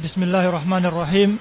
Bismillahirrahmanirrahim.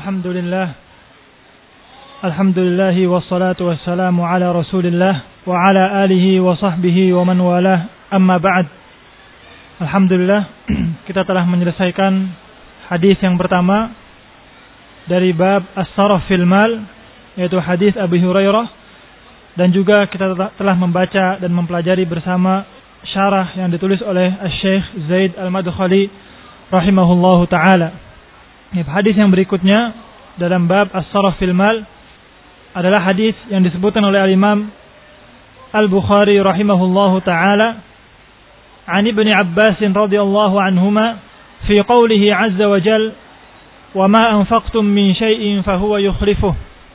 Alhamdulillah wassalatu wassalamu ala Rasulillah wa ala alihi wa sahbihi wa man walah. Amma ba'd. Alhamdulillah, kita telah menyelesaikan hadis yang pertama dari bab as-saraf fil mal, yaitu hadis Abu Hurairah, dan juga kita telah membaca dan mempelajari bersama syarah yang ditulis oleh Syekh Zaid Al-Madkhali rahimahullahu taala. Hadis yang berikutnya dalam bab as-saraf fil mal adalah hadis yang disebutkan oleh Al-Imam Al-Bukhari rahimahullahu taala an Ibnu Abbas radhiyallahu anhuma fi qawlihi azza wa jalla wa ma anfaqtum min shay'in fahuwa yukhlifuhu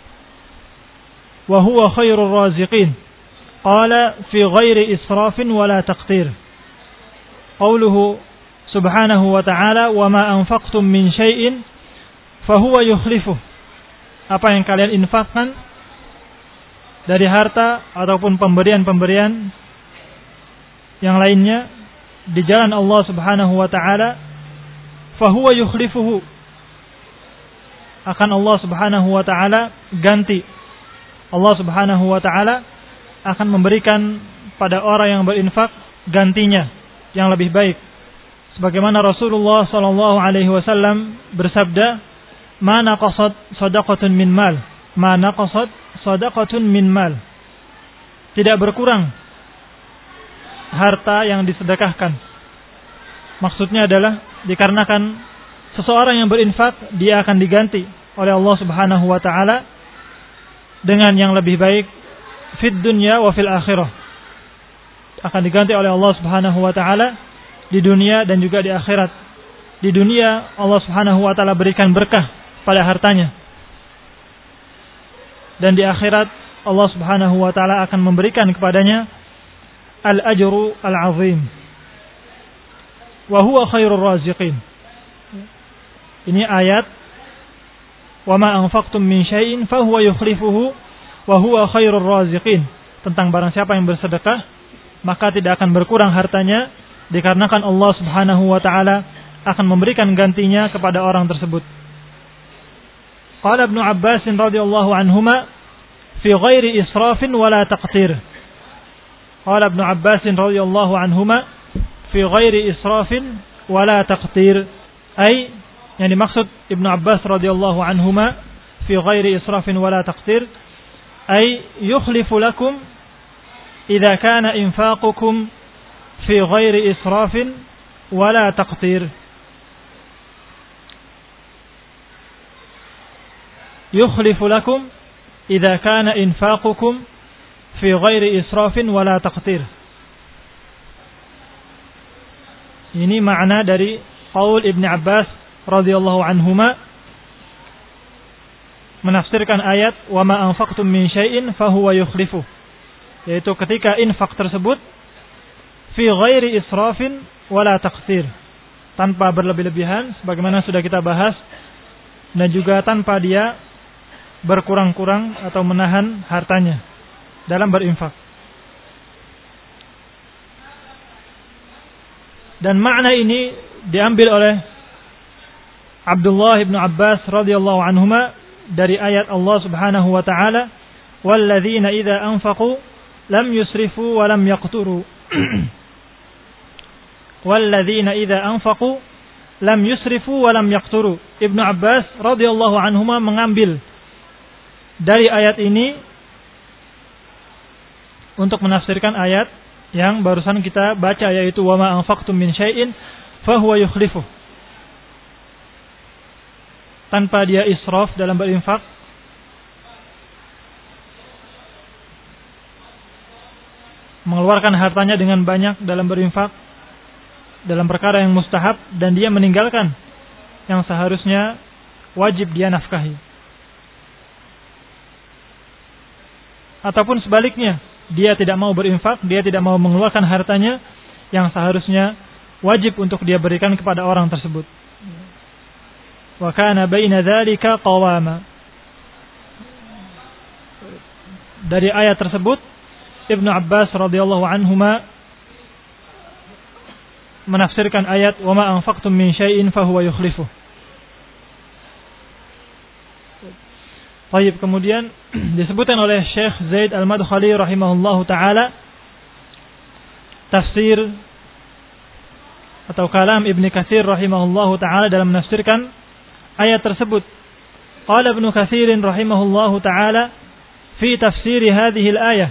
wa huwa khairur raziqin qala fi ghairi israfin wala taqtir. Qawluhu subhanahu wa ta'ala wa ma anfaqtum min syai'in fahuwa yukhlifuh. Apa yang kalian infakkan dari harta ataupun pemberian-pemberian yang lainnya di jalan Allah subhanahu wa ta'ala, fahuwa yukhlifuhu, akan Allah subhanahu wa ta'ala ganti. Allah subhanahu wa ta'ala akan memberikan pada orang yang berinfak gantinya yang lebih baik. Sebagaimana Rasulullah sallallahu alaihi wasallam bersabda, "Ma naqasat shadaqatun min mal, ma naqasat shadaqatun min mal." Tidak berkurang harta yang disedekahkan. Maksudnya adalah dikarenakan seseorang yang berinfak, dia akan diganti oleh Allah Subhanahu wa taala dengan yang lebih baik fid dunya wa fil akhirah. Akan diganti oleh Allah Subhanahu wa taala di dunia dan juga di akhirat. Di dunia Allah Subhanahu wa taala berikan berkah pada hartanya. Dan di akhirat Allah Subhanahu wa taala akan memberikan kepadanya al-ajru al-azim. Wa huwa khairur raziqin. Ini ayat wa ma anfaqtum min syai'in fahuwa yukhlifuhu wa huwa khairur raziqin. Tentang barang siapa yang bersedekah, maka tidak akan berkurang hartanya, dikarenakan Allah Subhanahu wa taala akan memberikan gantinya kepada orang tersebut. Qala Ibnu Abbas radhiyallahu anhuma fi ghairi israfin wala taqtir. Qala Ibnu Abbas radhiyallahu anhuma fi ghairi israfin wala taqtir. Ay, yang dimaksud Ibnu Abbas radhiyallahu anhuma fi ghairi israfin wala taqtir, ay yukhlifu lakum idza kana infaqukum fi ghairi israfin wala taqtir. Yukhlifu lakum idza kana infaqukum fi ghairi israfin wala taqtir. Ini makna dari qaul Ibn Abbas radhiyallahu anhuma menafsirkan ayat wa ma anfaqtum min syai'in fahuwa yukhlifuh, yaitu ketika infak tersebut fi ghairi israfin wala taqtir, tanpa berlebih-lebihan sebagaimana sudah kita bahas, dan juga tanpa dia berkurang-kurang atau menahan hartanya dalam berinfak. Dan makna ini diambil oleh Abdullah bin Abbas radhiyallahu anhuma dari ayat Allah Subhanahu wa taala, walladzina idza anfaqu lam yusrifu wa lam yaqturu. Walladzina idza anfaqu lam yusrifu wa lam yaqturu. Ibnu Abbas radhiyallahu anhuma mengambil dari ayat ini untuk menafsirkan ayat yang barusan kita baca, yaitu wa ma anfaqtum min syai'in fahuwa yukhlifuh. Tanpa dia israf dalam berinfak, mengeluarkan hartanya dengan banyak dalam berinfak dalam perkara yang mustahab, dan dia meninggalkan yang seharusnya wajib dia nafkahi. Ataupun sebaliknya, dia tidak mau berinfak, dia tidak mau mengeluarkan hartanya yang seharusnya wajib untuk dia berikan kepada orang tersebut. Wa kana baina dzalika qawama. Dari ayat tersebut Ibnu Abbas radhiyallahu anhuma menafsirkan ayat wa ma anfaqtum min syai'in fahuwa yukhlifuh. Baik, kemudian disebutkan oleh Syekh Zaid Al-Madkhali rahimahullahu taala tafsir atau kalam Ibnu Katsir rahimahullahu taala dalam menafsirkan ayat tersebut. Qala Ibnu Katsir rahimahullahu taala fi tafsir hadhihi al-ayah,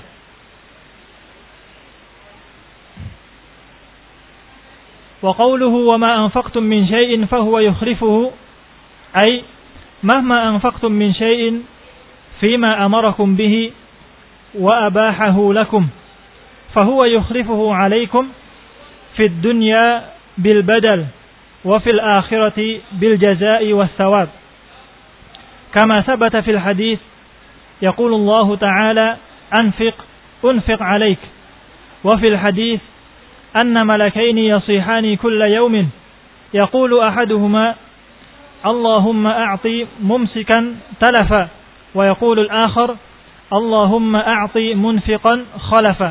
wa qawluhu wa ma anfaqtum min syai'in fahuwa yukhlifuhu, ay mahma anfaqtum min syai'in fima amarakum bihi wa abahahu lakum fahuwa yukhlifuhu alaykum fid dunya bil badal wa fil akhirati bil jazaa'i was thawab, kama thabata fil hadits yaqulu Allah ta'ala unfiq alayk, wa fil hadits anna malakaini yasihani kulla yawmin yaqulu ahaduhuma Allahumma a'ti mumsikan talafa wa yaqulu al-akhar Allahumma a'ti munfiqan khalafa.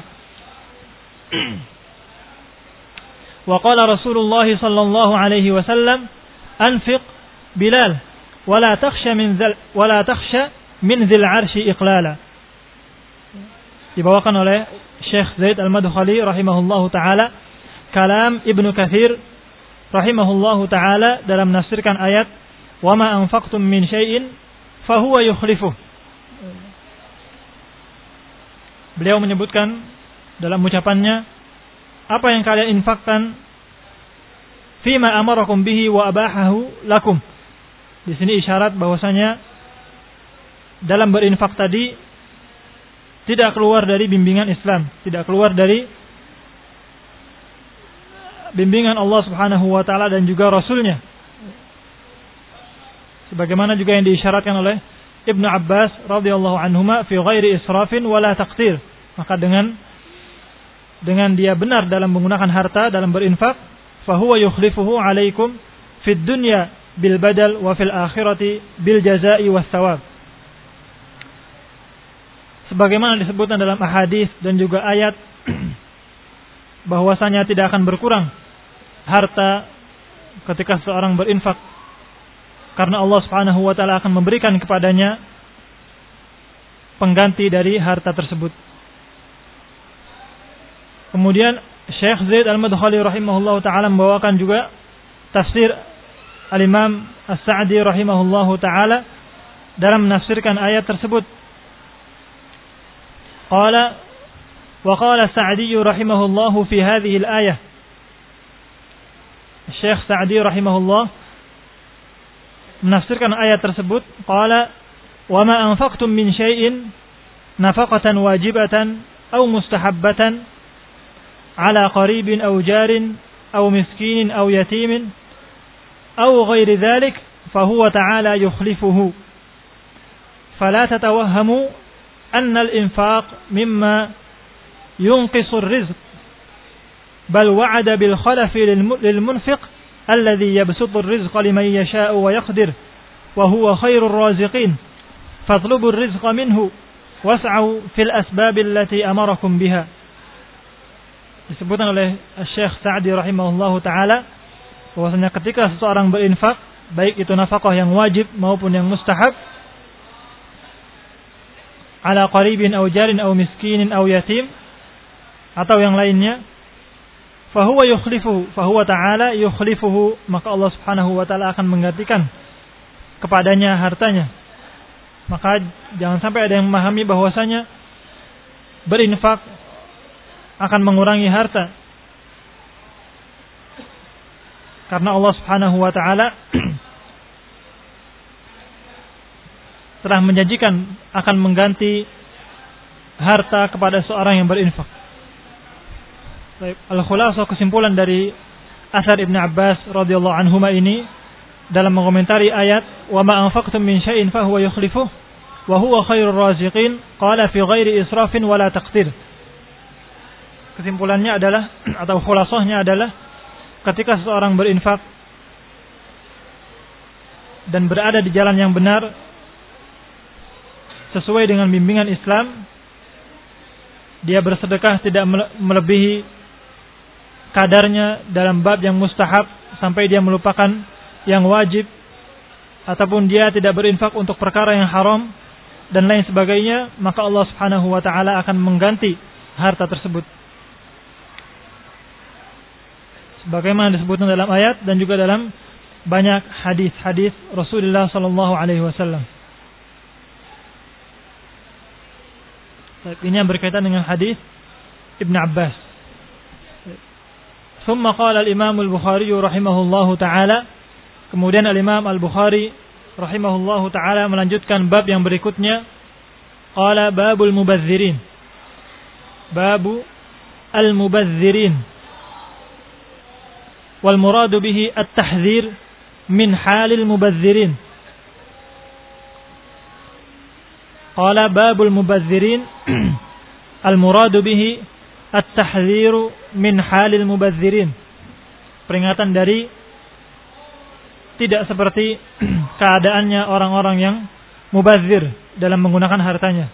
Wa qala Rasulullah sallallahu alaihi wasallam anfiq Bilal wa la takhsha min dhil 'arsy iqlala. Dibawakan oleh Syekh Zaid Al-Madkhali rahimahullahu taala kalam Ibnu Katsir rahimahullahu taala dalam menafsirkan ayat wa ma anfaqtum min syai'in fahuwa yukhlifuh. Beliau menyebutkan dalam ucapannya, apa yang kalian infakkan fima amarakum bihi wa abahahu lakum. Di sini isyarat bahwasanya dalam berinfak tadi tidak keluar dari bimbingan Islam, tidak keluar dari bimbingan Allah Subhanahu wa taala dan juga Rasulnya. Sebagaimana juga yang diisyaratkan oleh Ibnu Abbas radhiyallahu anhuma fi ghairi israfin wala taqtir. Maka dengan dia benar dalam menggunakan harta dalam berinfak, fahuwa yukhlifuhu alaikum fid dunya bil badal wa fil akhirati bil jazaa'i was thawab. Sebagaimana disebutkan dalam ahadits dan juga ayat bahwasanya tidak akan berkurang harta ketika seorang berinfak, karena Allah Subhanahu wa taala akan memberikan kepadanya pengganti dari harta tersebut. Kemudian Syekh Zaid Al-Madkhali rahimahullahu taala membawakan juga tafsir Al-Imam As-Sa'di rahimahullahu taala dalam menafsirkan ayat tersebut. وقال السعدي رحمه الله في هذه الآية. Syekh Sa'di rahimahullah menafsirkan ayat tersebut, qala wa ma anfaqtum min syai'in nafaqatan wajibatan aw mustahabbatan ala qaribin aw jarin aw miskinin aw yatimin aw ghairi dhalik fahuwa ta'ala yukhlifuhu fala tatawahhamu أن الإنفاق مما ينقص الرزق بل وعد بالخلف للمنفق الذي يبسط الرزق لمن يشاء ويقدر وهو خير الرازقين فاطلبوا الرزق منه واسعوا في الأسباب التي أمركم بها. Disebutkan oleh Syekh Sa'di rahimahullahu taala bahwasanya ketika seseorang berinfak, baik itu nafkah yang wajib maupun yang mustahab, ala qaribin aw jarin aw miskinin aw yatim atau yang lainnya, fahuwa ta'ala yukhlifuhu, maka Allah Subhanahu wa taala akan menggantikan kepadanya hartanya. Maka jangan sampai ada yang memahami bahwasanya berinfak akan mengurangi harta, karena Allah Subhanahu wa taala telah menjanjikan akan mengganti harta kepada seorang yang berinfak. Al-Khulasah, kesimpulan dari asar Ibnu Abbas radhiyallahu anhuma ini dalam mengomentari ayat wa ma anfaqtum min syai'in fahuwa yukhlifuh wa huwa khairur raziqin qala fi ghairi israfin wala taqtir. Kesimpulannya adalah atau khulasahnya adalah ketika seseorang berinfak dan berada di jalan yang benar sesuai dengan bimbingan Islam, dia bersedekah tidak melebihi kadarnya dalam bab yang mustahab sampai dia melupakan yang wajib, ataupun dia tidak berinfak untuk perkara yang haram dan lain sebagainya, maka Allah Subhanahu wa taala akan mengganti harta tersebut. Sebagaimana disebutkan dalam ayat dan juga dalam banyak hadis-hadis Rasulullah sallallahu alaihi wasallam. Ini yang berkaitan dengan hadis Ibn Abbas. ثم قال الإمام البخاري رحمه الله تعالى. Kemudian Al-Imam Al-Bukhari rahimahullahu taala melanjutkan bab yang berikutnya. Qala babul mubadzirin. Babu al-mubadzirin. Wal muradu bihi at-tahdhir min halil mubadzirin. Qala babul mubadzirin. Al muradu bihi at-tahdhiru min halil mubadzirin. Peringatan dari tidak seperti keadaannya orang-orang yang mubadzir dalam menggunakan hartanya.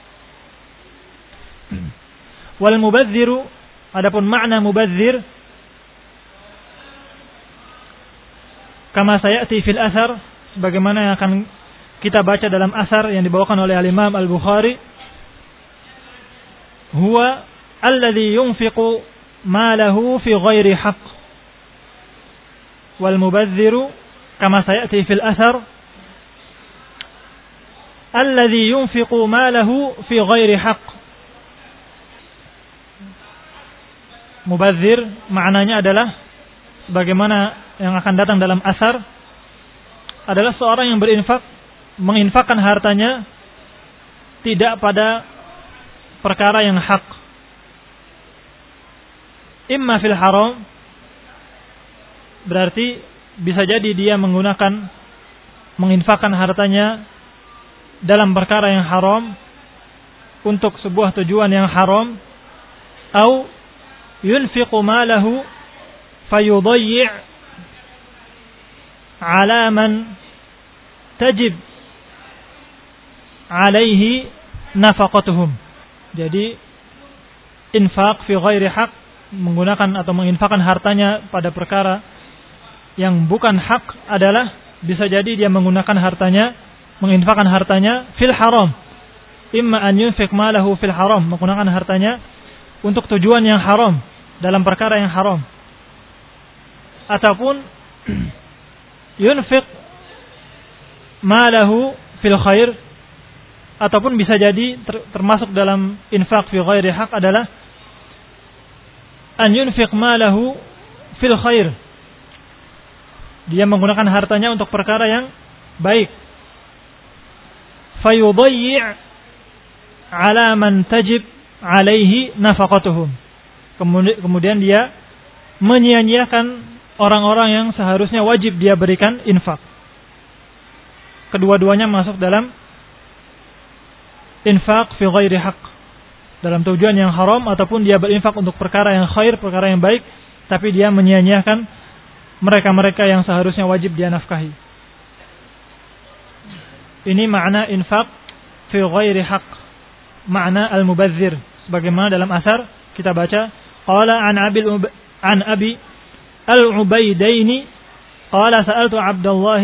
Wal mubadziru, adapun makna mubadzir kama sayati fil athar, sebagaimana yang akan kita baca dalam asar yang dibawakan oleh Al-Imam Al-Bukhari, huwa alladhi yunfiqu malahu fi ghairi haqq. Wal mubadziru kama sayati fil athar alladhi yunfiqu malahu fi ghairi haqq. Mubadzir maknanya adalah sebagaimana yang akan datang dalam asar, adalah seorang yang menginfakkan hartanya tidak pada perkara yang hak. Imma fil haram, berarti bisa jadi dia menginfakkan hartanya dalam perkara yang haram untuk sebuah tujuan yang haram, atau yunfiqu malahu fayudayyi' ala man tajib alaihi nafaqatuhum. Jadi infak fi ghairi haq, menggunakan atau menginfakkan hartanya pada perkara yang bukan hak, adalah bisa jadi dia menggunakan hartanya, menginfakkan hartanya fil haram. Imma an yunfiq malahu fil haram, menggunakan hartanya untuk tujuan yang haram, dalam perkara yang haram. Ataupun yunfiq malahu fil khair, ataupun bisa jadi termasuk dalam infak fi ghairi haq adalah an yunfiq malahu fil khair, dia menggunakan hartanya untuk perkara yang baik. Fayudayyi' ala man tajib alaihi nafaqatuhum, kemudian dia menyia-nyiakan orang-orang yang seharusnya wajib dia berikan infak. Kedua-duanya masuk dalam infak fi ghairi haq, dalam tujuan yang haram, ataupun dia berinfak untuk perkara yang khair, perkara yang baik, tapi dia menyia-nyiakan mereka-mereka yang seharusnya wajib dia nafkahi. Ini makna infak fi ghairi haq, makna al-mubadzir, sebagaimana dalam asar kita baca, qala an abi al-Ubaidaini qala sa'altu Abdullah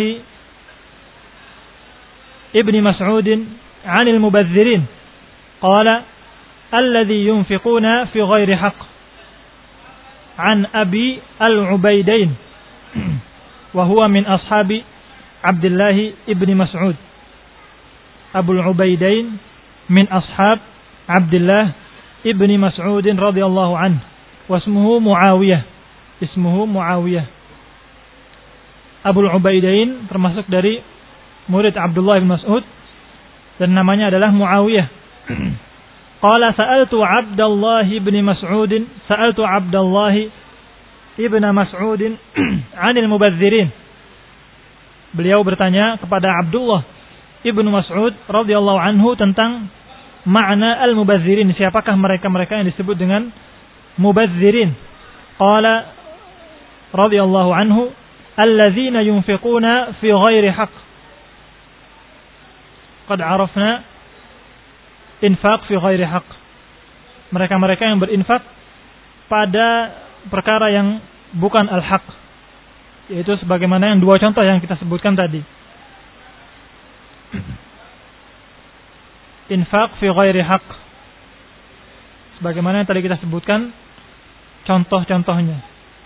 ibni Mas'ud 'anil mubadzirin qala alladhi yunfiquna fi ghairi haqq. An abi al-Ubaidain wa huwa min ashabi Abdullah ibni Mas'ud. Abu al-Ubaidain min ashab Abdullah ibni Mas'ud radhiyallahu anhu, wasmuhu Muawiyah. Ismuhu Muawiyah. Abu al-Ubaidain termasuk dari murid Abdullah bin Mas'ud dan namanya adalah Muawiyah. Qala sa'altu Abdullah bin Mas'ud, sa'altu Abdullah ibn Mas'ud 'anil mubadzirin. Beliau bertanya kepada Abdullah ibn Mas'ud radhiyallahu anhu tentang makna al-mubadzirin, siapakah mereka-mereka yang disebut dengan mubadzirin. Qala radhiyallahu anhu alladzina yunfiquna fi ghairi haqq. Qad arafna infaq fi ghairi haqq. Mereka-mereka yang berinfak pada perkara yang bukan al-haq, yaitu sebagaimana yang dua contoh yang kita sebutkan tadi. infaq fi ghairi haqq. Sebagaimana yang tadi kita sebutkan contoh-contohnya.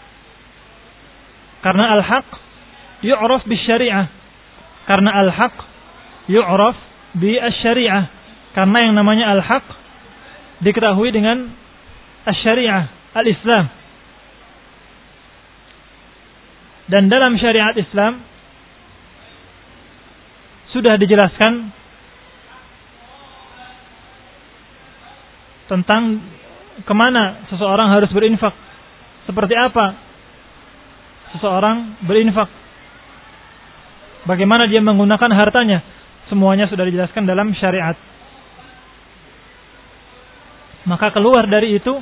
Karena al-haq yu'raf bisyari'ah. Karena al-haq yu'raf bi-syari'ah. Karena yang namanya al-haq diketahui dengan asy-syari'ah, al-Islam. Dan dalam syariat Islam sudah dijelaskan tentang kemana seseorang harus berinfak. Seperti apa seseorang berinfak. Bagaimana dia menggunakan hartanya. Semuanya sudah dijelaskan dalam syariat. Maka keluar dari itu,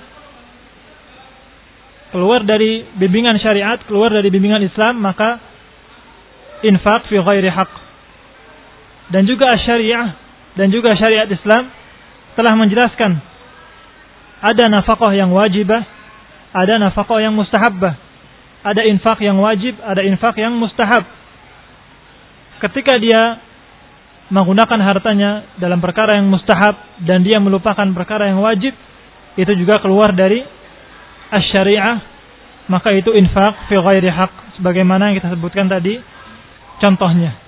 keluar dari bimbingan syariat, keluar dari bimbingan Islam, maka infak fi ghairi haqq. Dan juga syariah dan juga syariat Islam telah menjelaskan ada nafkah yang wajibah, ada nafkah yang mustahabbah, ada infak yang wajib, ada infak yang mustahab. Ketika dia menggunakan hartanya dalam perkara yang mustahab dan dia melupakan perkara yang wajib, itu juga keluar dari asy-syari'ah, maka itu infak fi ghairi haqq, sebagaimana yang kita sebutkan tadi contohnya.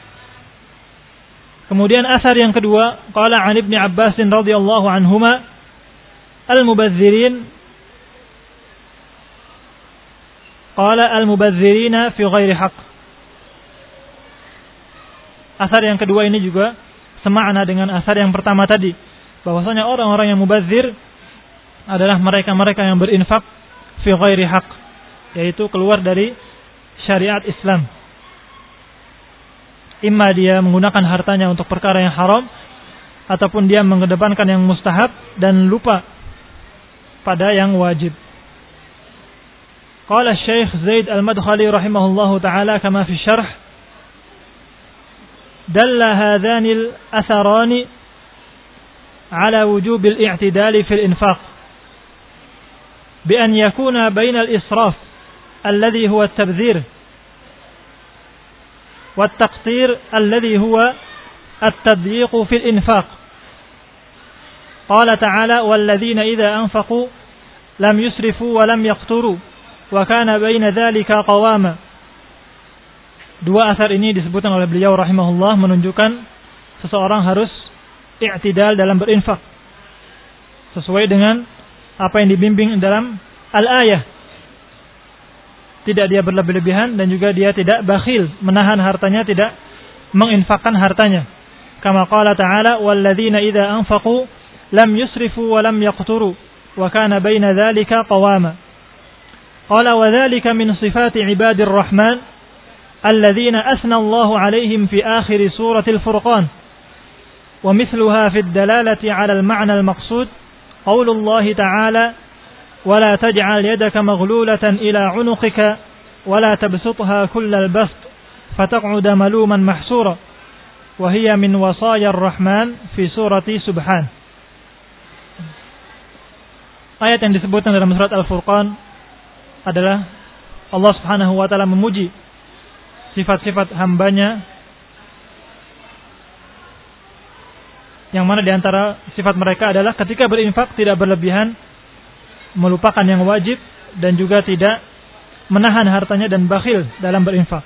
Kemudian asar yang kedua, qala 'an Ibnu Abbas radhiyallahu anhuma, al-mubadzirin qala al-mubadzirina fi ghairi haqq. Asar yang kedua ini juga semakna dengan asar yang pertama tadi, bahwasanya orang-orang yang mubadzir adalah mereka-mereka yang berinfak fi ghairi haqq, yaitu keluar dari syariat Islam. Imma dia menggunakan hartanya untuk perkara yang haram, ataupun dia mengedepankan yang mustahab dan lupa pada yang wajib. Qala Syekh Zaid Al-Madkhali rahimahullahu taala kama fi syarh, dalla hadhanil atharani ala wujubil i'tidal fil infaq bi an yakuna bainal israf alladhi huwa at-tabdhir wat taqtir alladhi huwa at-tadyiq fil infaq. Qala ta'ala walladzina idza anfaqu lam yusrifu wa lam yaqturu wa kana baina dhalika qawama. Dua asar ini disebutkan oleh beliau rahimahullah menunjukkan seseorang harus i'tidal dalam berinfak sesuai dengan apa yang dibimbing dalam al-ayah. Tidak dia berlebih-lebihan dan juga dia tidak bakhil, menahan hartanya, tidak menginfakkan hartanya. Kama qala ta'ala walladzina idza anfaqu lam yusrifu wa lam yaqturu wa kana baina dhalika qawama. Qala wa dhalika min sifati ibadir rahman الذين أثنى الله عليهم في آخر سورة الفرقان ومثلها في الدلالة على المعنى المقصود قول الله تعالى ولا تجعل يدك مغلولة إلى عنقك ولا تبسطها كل البسط فتقعد ملوما محسورا وهي من وصايا الرحمن في سورة سبحان. Ayat yang disebutkan dalam surat Al-Furqan adalah Allah Subhanahu wa taala memuji sifat-sifat hambanya, yang mana diantara sifat mereka adalah ketika berinfak tidak berlebihan, melupakan yang wajib, dan juga tidak menahan hartanya dan bakhil dalam berinfak.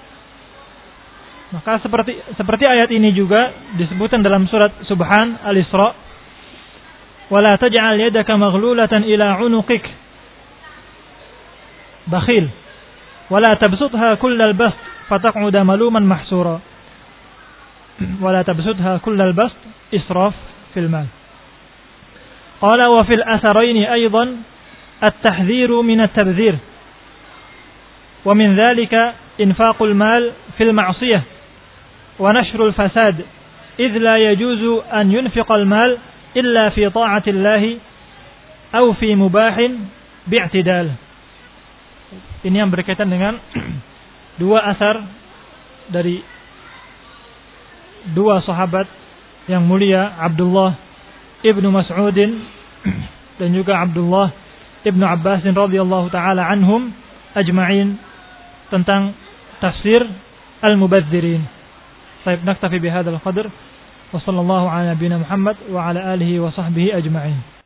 Maka seperti ayat ini juga disebutkan dalam surat Subhan Al-Isra, wala taj'al yadaka maghlulatan ila 'unuqik, bakhil, wala tabsutha kullal bast fataq'uda maluman mahsura, wala tabsutha kullal bast israf fil mal. Qala wa fil atharaini aidan at-tahdhiru min at-tabdhir wa min dhalika infaqul mal fil ma'siyah wa nashrul fasad idh la yajuzu an yunfiqa al-mal illa fi ta'ati Allah aw fi mubahin bi'tidal. Ini yang berkaitan dengan dua asar dari dua sahabat yang mulia, Abdullah ibnu Mas'udin dan juga Abdullah ibnu Abbas radhiyallahu taala anhum ajma'in, tentang tafsir al-mubadzirin. Baik, naktafi bihadzal qadr. Wassallallahu ala nabiyina Muhammad wa ala alihi wa sahbihi ajma'in.